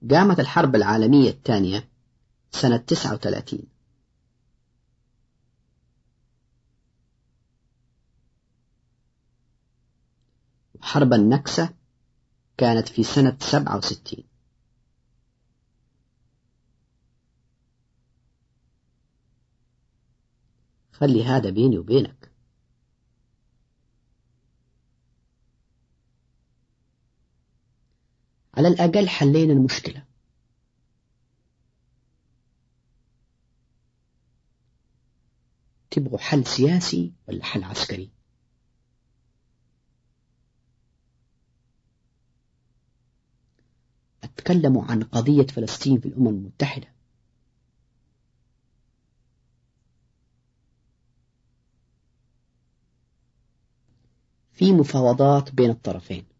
قامت الحرب العالمية الثانية سنة 39. وحرب النكسة كانت في سنة 67. خلي هذا بيني وبينك. على الأقل حلينا المشكلة. تبغوا حل سياسي ولا حل عسكري؟ أتكلموا عن قضية فلسطين في الأمم المتحدة. في مفاوضات بين الطرفين.